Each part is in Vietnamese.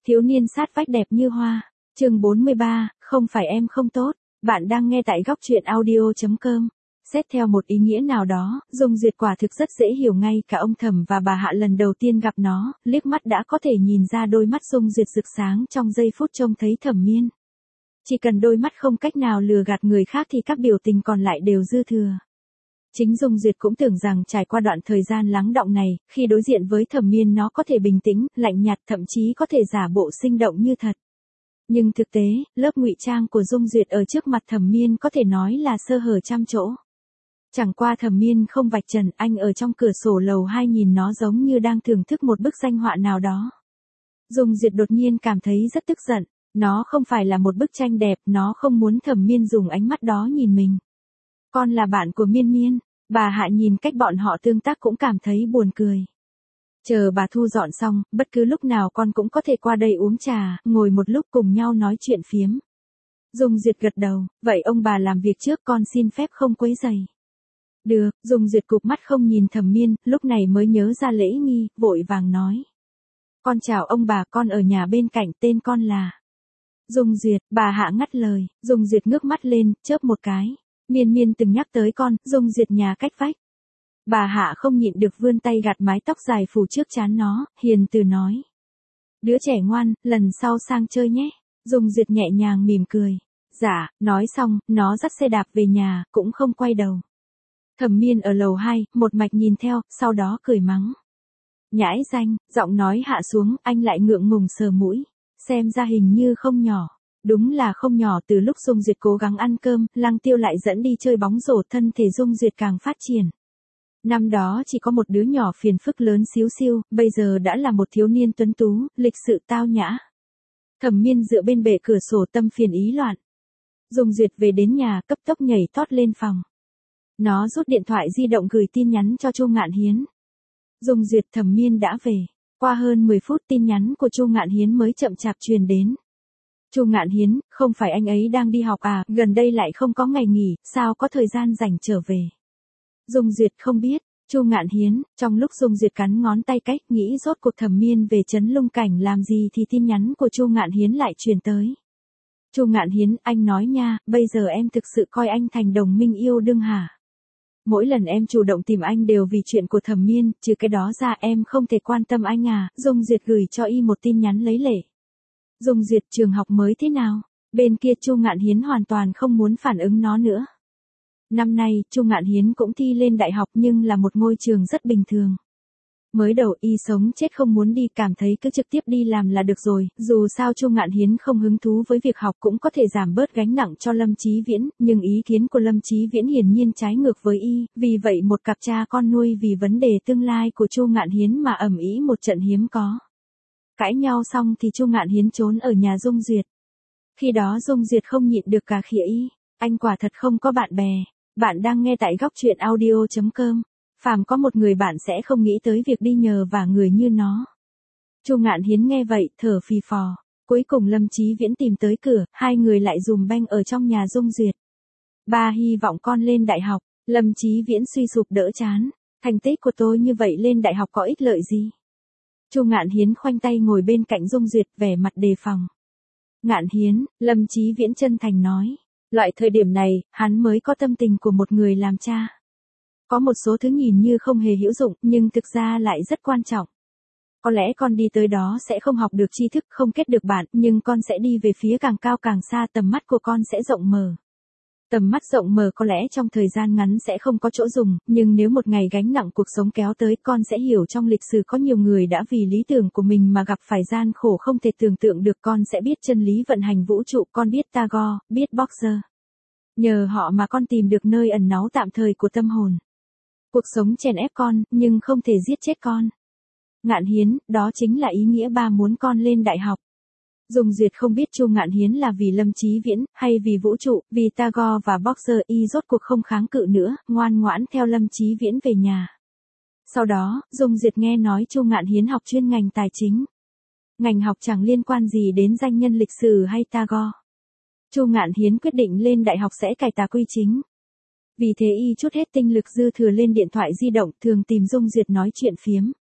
Thiếu niên sát vách đẹp như hoa. Chương 43, không phải em không tốt. Bạn đang nghe tại góc truyện audio.com. Xét theo một ý nghĩa nào đó, Dung Duyệt quả thực rất dễ hiểu, ngay cả ông Thẩm và bà Hạ lần đầu tiên gặp nó, liếc mắt đã có thể nhìn ra đôi mắt Dung Duyệt rực sáng trong giây phút trông thấy Thẩm Miên. Chỉ cần đôi mắt không cách nào lừa gạt người khác thì các biểu tình còn lại đều dư thừa. Chính Dung Duyệt cũng tưởng rằng trải qua đoạn thời gian lắng đọng này, khi đối diện với Thẩm Miên nó có thể bình tĩnh, lạnh nhạt, thậm chí có thể giả bộ sinh động như thật. Nhưng thực tế, lớp ngụy trang của Dung Duyệt ở trước mặt Thẩm Miên có thể nói là sơ hở trăm chỗ. Chẳng qua Thẩm Miên không vạch trần, anh ở trong cửa sổ lầu 2 nhìn nó giống như đang thưởng thức một bức danh họa nào đó. Dung Duyệt đột nhiên cảm thấy rất tức giận, nó không phải là một bức tranh đẹp, nó không muốn Thẩm Miên dùng ánh mắt đó nhìn mình. Con là bạn của Miên Miên. Bà Hạ nhìn cách bọn họ tương tác cũng cảm thấy buồn cười. Chờ bà thu dọn xong, bất cứ lúc nào con cũng có thể qua đây uống trà, ngồi một lúc cùng nhau nói chuyện phiếm. Dung Duyệt gật đầu, vậy ông bà làm việc trước, con xin phép không quấy rầy. Được, Dung Duyệt cụp mắt không nhìn Thẩm Miên, lúc này mới nhớ ra lễ nghi, vội vàng nói. Con chào ông bà, con ở nhà bên cạnh, tên con là. Dung Duyệt, bà Hạ ngắt lời, Dung Duyệt ngước mắt lên, chớp một cái. Miên Miên từng nhắc tới con, Dung Duyệt nhà cách vách. Bà Hạ không nhịn được vươn tay gạt mái tóc dài phủ trước trán nó, hiền từ nói. Đứa trẻ ngoan, lần sau sang chơi nhé. Dung Duyệt nhẹ nhàng mỉm cười. Dạ, nói xong, nó dắt xe đạp về nhà, cũng không quay đầu. Thẩm Miên ở lầu 2, một mạch nhìn theo, sau đó cười mắng. Nhãi danh, giọng nói hạ xuống, anh lại ngượng ngùng sờ mũi. Xem ra hình như không nhỏ. Đúng là không nhỏ, từ lúc Dung Duyệt cố gắng ăn cơm, Lăng Tiêu lại dẫn đi chơi bóng rổ, thân thể Dung Duyệt càng phát triển. Năm đó chỉ có một đứa nhỏ phiền phức lớn xíu xiu, bây giờ đã là một thiếu niên tuấn tú, lịch sự tao nhã. Thẩm Miên dựa bên bệ cửa sổ tâm phiền ý loạn. Dung Duyệt về đến nhà, cấp tốc nhảy tót lên phòng. Nó rút điện thoại di động gửi tin nhắn cho Chu Ngạn Hiến. Dung Duyệt, Thẩm Miên đã về. Qua hơn 10 phút tin nhắn của Chu Ngạn Hiến mới chậm chạp truyền đến. Chu Ngạn Hiến, không phải anh ấy đang đi học à, gần đây lại không có ngày nghỉ, sao có thời gian rảnh trở về. Dung Duyệt không biết. Chu Ngạn Hiến, trong lúc Dung Duyệt cắn ngón tay cách nghĩ rốt cuộc Thẩm Miên về Trấn Lung Cảnh làm gì thì tin nhắn của Chu Ngạn Hiến lại truyền tới. Chu Ngạn Hiến, anh nói nha, bây giờ em thực sự coi anh thành đồng minh yêu đương hả? Mỗi lần em chủ động tìm anh đều vì chuyện của Thẩm Miên, trừ cái đó ra em không thể quan tâm anh à. Dung Duyệt gửi cho y một tin nhắn lấy lệ. Dung Duyệt, trường học mới thế nào? Bên kia Chu Ngạn Hiến hoàn toàn không muốn phản ứng nó nữa. Năm nay, Chu Ngạn Hiến cũng thi lên đại học nhưng là một ngôi trường rất bình thường. Mới đầu y sống chết không muốn đi, cảm thấy cứ trực tiếp đi làm là được rồi, dù sao Chu Ngạn Hiến không hứng thú với việc học cũng có thể giảm bớt gánh nặng cho Lâm Chí Viễn, nhưng ý kiến của Lâm Chí Viễn hiển nhiên trái ngược với y, vì vậy một cặp cha con nuôi vì vấn đề tương lai của Chu Ngạn Hiến mà ầm ĩ một trận hiếm có. Cãi nhau xong thì Chu Ngạn Hiến trốn ở nhà Dung Duyệt. Khi đó Dung Duyệt không nhịn được cà khịa y, anh quả thật không có bạn bè. Bạn đang nghe tại góc truyện audio.com. Phàm có một người bạn sẽ không nghĩ tới việc đi nhờ vả người như nó. Chu Ngạn Hiến nghe vậy, thở phì phò. Cuối cùng Lâm Chí Viễn tìm tới cửa, hai người lại dùm beng ở trong nhà Dung Duyệt. Ba hy vọng con lên đại học. Lâm Chí Viễn suy sụp đỡ chán. Thành tích của tôi như vậy lên đại học có ích lợi gì? Chu Ngạn Hiến khoanh tay ngồi bên cạnh Dung Duyệt, vẻ mặt đề phòng. Ngạn Hiến, Lâm Chí Viễn chân thành nói. Loại thời điểm này, hắn mới có tâm tình của một người làm cha. Có một số thứ nhìn như không hề hữu dụng, nhưng thực ra lại rất quan trọng. Có lẽ con đi tới đó sẽ không học được tri thức, không kết được bạn, nhưng con sẽ đi về phía càng cao càng xa, tầm mắt của con sẽ rộng mở. Tầm mắt rộng mở có lẽ trong thời gian ngắn sẽ không có chỗ dùng, nhưng nếu một ngày gánh nặng cuộc sống kéo tới, con sẽ hiểu trong lịch sử có nhiều người đã vì lý tưởng của mình mà gặp phải gian khổ không thể tưởng tượng được. Con sẽ biết chân lý vận hành vũ trụ, con biết Tagore, biết Boxer. Nhờ họ mà con tìm được nơi ẩn náu tạm thời của tâm hồn. Cuộc sống chèn ép con, nhưng không thể giết chết con. Ngạn Hiến, đó chính là ý nghĩa ba muốn con lên đại học. Dung Duyệt không biết Chu Ngạn Hiến là vì Lâm Chí Viễn, hay vì vũ trụ, vì Tagore và Boxer. Y rốt cuộc không kháng cự nữa, ngoan ngoãn theo Lâm Chí Viễn về nhà. Sau đó, Dung Duyệt nghe nói Chu Ngạn Hiến học chuyên ngành tài chính. Ngành học chẳng liên quan gì đến danh nhân lịch sử hay Tagore. Chu Ngạn Hiến quyết định lên đại học sẽ cải tà quy chính. Vì thế y chút hết tinh lực dư thừa lên điện thoại di động, thường tìm Dung Duyệt nói chuyện phiếm.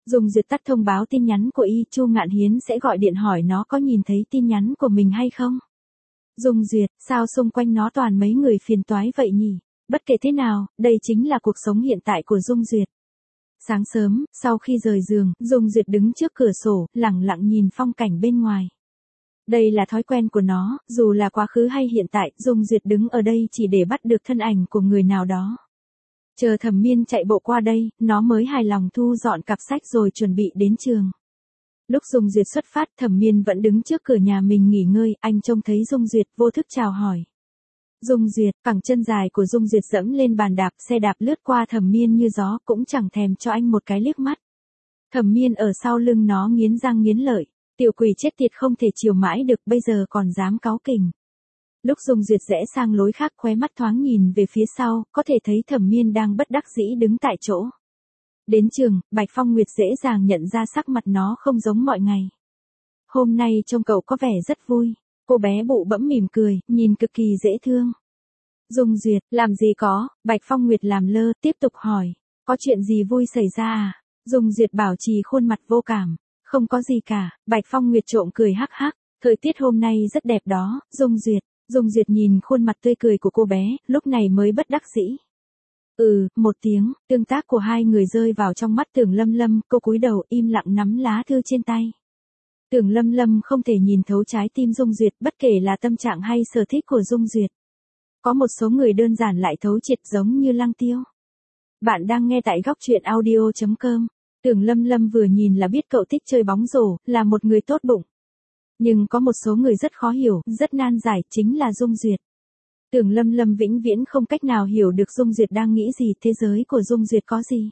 Dung Duyệt tắt thông báo tin nhắn của y, Chu Ngạn Hiến sẽ gọi điện hỏi nó có nhìn thấy tin nhắn của mình hay không. Dung Duyệt, sao xung quanh nó toàn mấy người phiền toái vậy nhỉ? Bất kể thế nào, đây chính là cuộc sống hiện tại của Dung Duyệt. Sáng sớm, sau khi rời giường, Dung Duyệt đứng trước cửa sổ, lẳng lặng nhìn phong cảnh bên ngoài. Đây là thói quen của nó, dù là quá khứ hay hiện tại, Dung Duyệt đứng ở đây chỉ để bắt được thân ảnh của người nào đó. Chờ Thẩm Miên chạy bộ qua đây, nó mới hài lòng thu dọn cặp sách rồi chuẩn bị đến trường. Lúc Dung Duyệt xuất phát, Thẩm Miên vẫn đứng trước cửa nhà mình nghỉ ngơi, anh trông thấy Dung Duyệt vô thức chào hỏi. Dung Duyệt, cẳng chân dài của Dung Duyệt dẫm lên bàn đạp, xe đạp lướt qua Thẩm Miên như gió, cũng chẳng thèm cho anh một cái liếc mắt. Thẩm Miên ở sau lưng nó nghiến răng nghiến lợi, tiểu quỷ chết tiệt không thể chiều mãi được, bây giờ còn dám cáu kỉnh. Lúc Dung Duyệt rẽ sang lối khác, khóe mắt thoáng nhìn về phía sau, có thể thấy Thẩm Miên đang bất đắc dĩ đứng tại chỗ. Đến trường, Bạch Phong Nguyệt dễ dàng nhận ra sắc mặt nó không giống mọi ngày. Hôm nay trông cậu có vẻ rất vui. Cô bé bụ bẫm mỉm cười, nhìn cực kỳ dễ thương. Dung Duyệt, làm gì có, Bạch Phong Nguyệt làm lơ, tiếp tục hỏi. Có chuyện gì vui xảy ra à? Dung Duyệt bảo trì khuôn mặt vô cảm. Không có gì cả, Bạch Phong Nguyệt trộm cười hắc hắc. Thời tiết hôm nay rất đẹp đó, Dung Duyệt. Dung Duyệt nhìn khuôn mặt tươi cười của cô bé, lúc này mới bất đắc dĩ. Một tiếng, tương tác của hai người rơi vào trong mắt Tưởng Lâm Lâm, cô cúi đầu im lặng nắm lá thư trên tay. Tưởng Lâm Lâm không thể nhìn thấu trái tim Dung Duyệt, bất kể là tâm trạng hay sở thích của Dung Duyệt. Có một số người đơn giản lại thấu triệt giống như Lăng Tiêu. Bạn đang nghe tại góc truyện audio.com. Tưởng Lâm Lâm vừa nhìn là biết cậu thích chơi bóng rổ, là một người tốt bụng. Nhưng có một số người rất khó hiểu, rất nan giải, chính là Dung Duyệt. Tưởng Lâm Lâm vĩnh viễn không cách nào hiểu được Dung Duyệt đang nghĩ gì, thế giới của Dung Duyệt có gì.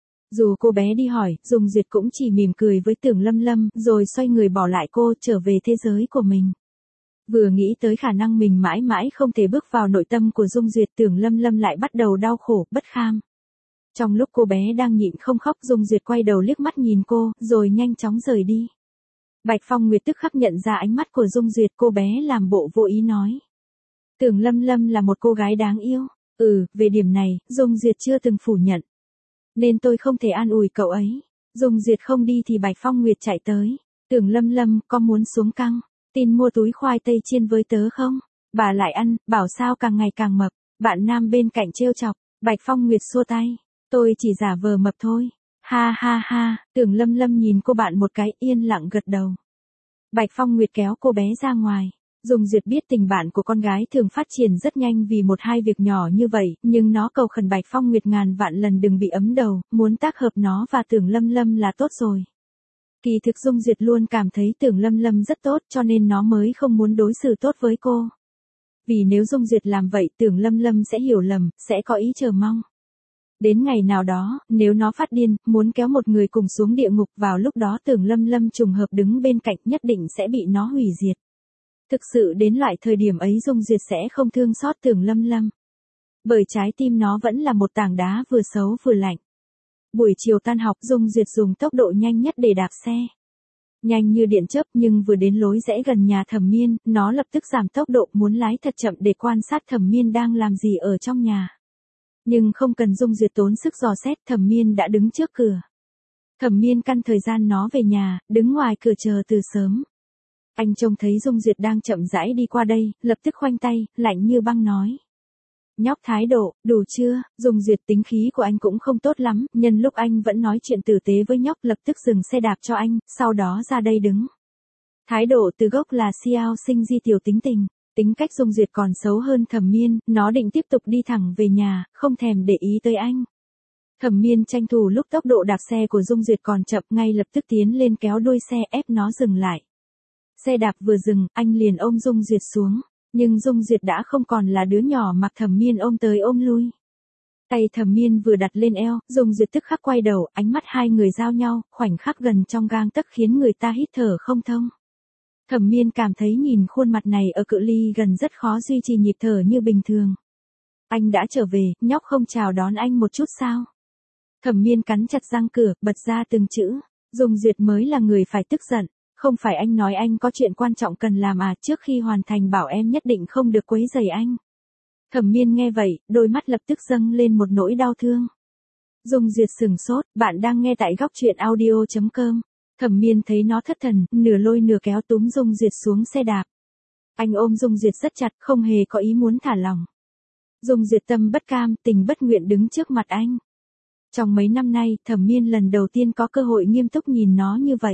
Dù cô bé đi hỏi, Dung Duyệt cũng chỉ mỉm cười với Tưởng Lâm Lâm, rồi xoay người bỏ lại cô, trở về thế giới của mình. Vừa nghĩ tới khả năng mình mãi mãi không thể bước vào nội tâm của Dung Duyệt, Tưởng Lâm Lâm lại bắt đầu đau khổ, bất kham. Trong lúc cô bé đang nhịn không khóc, Dung Duyệt quay đầu liếc mắt nhìn cô, rồi nhanh chóng rời đi. Bạch Phong Nguyệt tức khắc nhận ra ánh mắt của Dung Duyệt, cô bé làm bộ vô ý nói. Tưởng Lâm Lâm là một cô gái đáng yêu. Về điểm này, Dung Duyệt chưa từng phủ nhận. Nên tôi không thể an ủi cậu ấy. Dung Duyệt không đi thì Bạch Phong Nguyệt chạy tới. Tưởng Lâm Lâm, có muốn xuống căng? Tin mua túi khoai tây chiên với tớ không? Bà lại ăn, bảo sao càng ngày càng mập. Bạn nam bên cạnh trêu chọc. Bạch Phong Nguyệt xua tay. Tôi chỉ giả vờ mập thôi. Ha ha ha, Tưởng Lâm Lâm nhìn cô bạn một cái, yên lặng gật đầu. Bạch Phong Nguyệt kéo cô bé ra ngoài. Dung Duyệt biết tình bạn của con gái thường phát triển rất nhanh vì một hai việc nhỏ như vậy, nhưng nó cầu khẩn Bạch Phong Nguyệt ngàn vạn lần đừng bị ấm đầu, muốn tác hợp nó và Tưởng Lâm Lâm là tốt rồi. Kỳ thực Dung Duyệt luôn cảm thấy Tưởng Lâm Lâm rất tốt, cho nên nó mới không muốn đối xử tốt với cô. Vì nếu Dung Duyệt làm vậy, Tưởng Lâm Lâm sẽ hiểu lầm, sẽ có ý chờ mong. Đến ngày nào đó, nếu nó phát điên, muốn kéo một người cùng xuống địa ngục, vào lúc đó Tưởng Lâm Lâm trùng hợp đứng bên cạnh, nhất định sẽ bị nó hủy diệt. Thực sự đến loại thời điểm ấy Dung Duyệt sẽ không thương xót Tưởng Lâm Lâm. Bởi trái tim nó vẫn là một tảng đá vừa xấu vừa lạnh. Buổi chiều tan học, Dung Duyệt dùng tốc độ nhanh nhất để đạp xe. Nhanh như điện chớp, nhưng vừa đến lối rẽ gần nhà Thẩm Miên, nó lập tức giảm tốc độ, muốn lái thật chậm để quan sát Thẩm Miên đang làm gì ở trong nhà. Nhưng không cần Dung Duyệt tốn sức dò xét, Thẩm Miên đã đứng trước cửa. Thẩm Miên căn thời gian nó về nhà, đứng ngoài cửa chờ từ sớm. Anh trông thấy Dung Duyệt đang chậm rãi đi qua đây, lập tức khoanh tay, lạnh như băng nói. Nhóc thái độ, đủ chưa? Dung Duyệt tính khí của anh cũng không tốt lắm, nhân lúc anh vẫn nói chuyện tử tế với nhóc, lập tức dừng xe đạp cho anh, sau đó ra đây đứng. Thái độ từ gốc là xiao sinh di tiểu tính tình. Tính cách Dung Duyệt còn xấu hơn Thẩm Miên, nó định tiếp tục đi thẳng về nhà, không thèm để ý tới anh. Thẩm Miên tranh thủ lúc tốc độ đạp xe của Dung Duyệt còn chậm, ngay lập tức tiến lên kéo đuôi xe ép nó dừng lại. Xe đạp vừa dừng, anh liền ôm Dung Duyệt xuống, nhưng Dung Duyệt đã không còn là đứa nhỏ mặc Thẩm Miên ôm tới ôm lui. Tay Thẩm Miên vừa đặt lên eo, Dung Duyệt tức khắc quay đầu, ánh mắt hai người giao nhau, khoảnh khắc gần trong gang tấc khiến người ta hít thở không thông. Thẩm Miên cảm thấy nhìn khuôn mặt này ở cự ly gần rất khó duy trì nhịp thở như bình thường. Anh đã trở về, nhóc không chào đón anh một chút sao? Thẩm Miên cắn chặt răng cửa, bật ra từng chữ. Dung Duyệt mới là người phải tức giận. Không phải anh nói anh có chuyện quan trọng cần làm à, trước khi hoàn thành bảo em nhất định không được quấy rầy anh. Thẩm Miên nghe vậy, đôi mắt lập tức dâng lên một nỗi đau thương. Dung Duyệt sừng sốt, bạn đang nghe tại góc truyện audio.com. Thẩm Miên thấy nó thất thần, nửa lôi nửa kéo túm Dung Duyệt xuống xe đạp. Anh ôm Dung Duyệt rất chặt, không hề có ý muốn thả lỏng. Dung Duyệt tâm bất cam, tình bất nguyện đứng trước mặt anh. Trong mấy năm nay, Thẩm Miên lần đầu tiên có cơ hội nghiêm túc nhìn nó như vậy.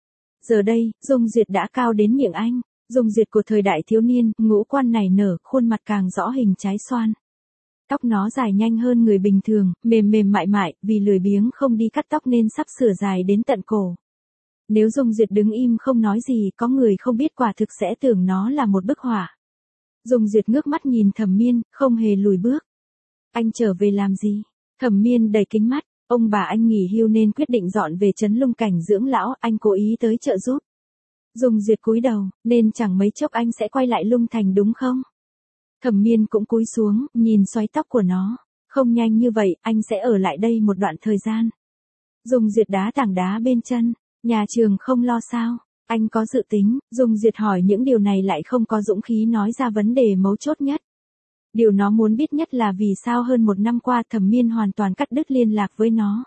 Giờ đây, Dung Duyệt đã cao đến miệng anh. Dung Duyệt của thời đại thiếu niên, ngũ quan nảy nở, khuôn mặt càng rõ hình trái xoan. Tóc nó dài nhanh hơn người bình thường, mềm mềm mại mại, vì lười biếng không đi cắt tóc nên sắp sửa dài đến tận cổ. Nếu Dung Duyệt đứng im không nói gì, có người không biết quả thực sẽ tưởng nó là một bức họa. Dung Duyệt ngước mắt nhìn Thẩm Miên, không hề lùi bước. Anh trở về làm gì? Thẩm Miên đầy kính mắt, ông bà anh nghỉ hưu nên quyết định dọn về trấn Lung Cảnh dưỡng lão, anh cố ý tới trợ giúp. Dung Duyệt cúi đầu, nên chẳng mấy chốc anh sẽ quay lại Lung Thành đúng không? Thẩm Miên cũng cúi xuống, nhìn xoáy tóc của nó. Không nhanh như vậy, anh sẽ ở lại đây một đoạn thời gian. Dung Duyệt đá tảng đá bên chân. Nhà trường không lo sao? Anh có dự tính. Dung Duyệt hỏi những điều này lại không có dũng khí nói ra vấn đề mấu chốt nhất. Điều nó muốn biết nhất là vì sao hơn một năm qua Thẩm Miên hoàn toàn cắt đứt liên lạc với nó.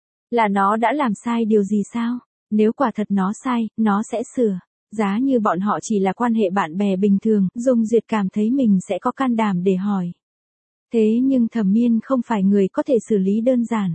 Là nó đã làm sai điều gì sao? Nếu quả thật nó sai, nó sẽ sửa. Giá như bọn họ chỉ là quan hệ bạn bè bình thường, Dung Duyệt cảm thấy mình sẽ có can đảm để hỏi. Thế nhưng Thẩm Miên không phải người có thể xử lý đơn giản.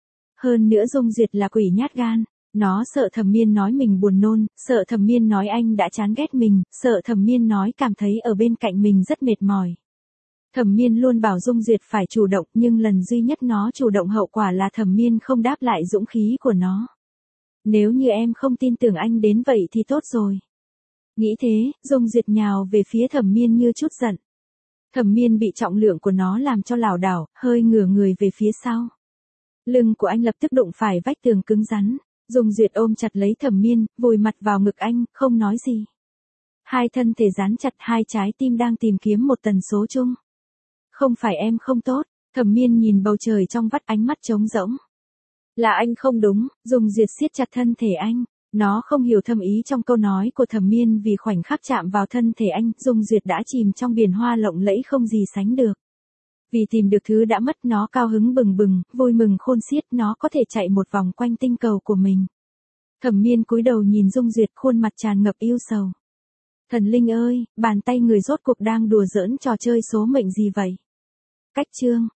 Hơn nữa Dung Duyệt là quỷ nhát gan. Nó sợ Thẩm Miên nói mình buồn nôn, sợ Thẩm Miên nói anh đã chán ghét mình, sợ Thẩm Miên nói cảm thấy ở bên cạnh mình rất mệt mỏi. Thẩm Miên luôn bảo Dung Duyệt phải chủ động, nhưng lần duy nhất nó chủ động hậu quả là Thẩm Miên không đáp lại dũng khí của nó. Nếu như em không tin tưởng anh đến vậy thì tốt rồi. Nghĩ thế, Dung Duyệt nhào về phía Thẩm Miên như chút giận. Thẩm Miên bị trọng lượng của nó làm cho lảo đảo, hơi ngửa người về phía sau. Lưng của anh lập tức đụng phải vách tường cứng rắn. Dung Duyệt ôm chặt lấy Thẩm Miên, vùi mặt vào ngực anh, không nói gì. Hai thân thể dán chặt, hai trái tim đang tìm kiếm một tần số chung. Không phải em không tốt. Thẩm Miên nhìn bầu trời trong vắt, ánh mắt trống rỗng. Là anh không đúng. Dung Duyệt siết chặt thân thể anh. Nó không hiểu thâm ý trong câu nói của Thẩm Miên, vì khoảnh khắc chạm vào thân thể anh, Dung Duyệt đã chìm trong biển hoa lộng lẫy không gì sánh được. Vì tìm được thứ đã mất, nó cao hứng bừng bừng, vui mừng khôn xiết, nó có thể chạy một vòng quanh tinh cầu của mình. Thẩm Miên cúi đầu nhìn Dung Duyệt, khuôn mặt tràn ngập ưu sầu. Thần linh ơi, bàn tay người rốt cuộc đang đùa giỡn trò chơi số mệnh gì vậy? Cách chương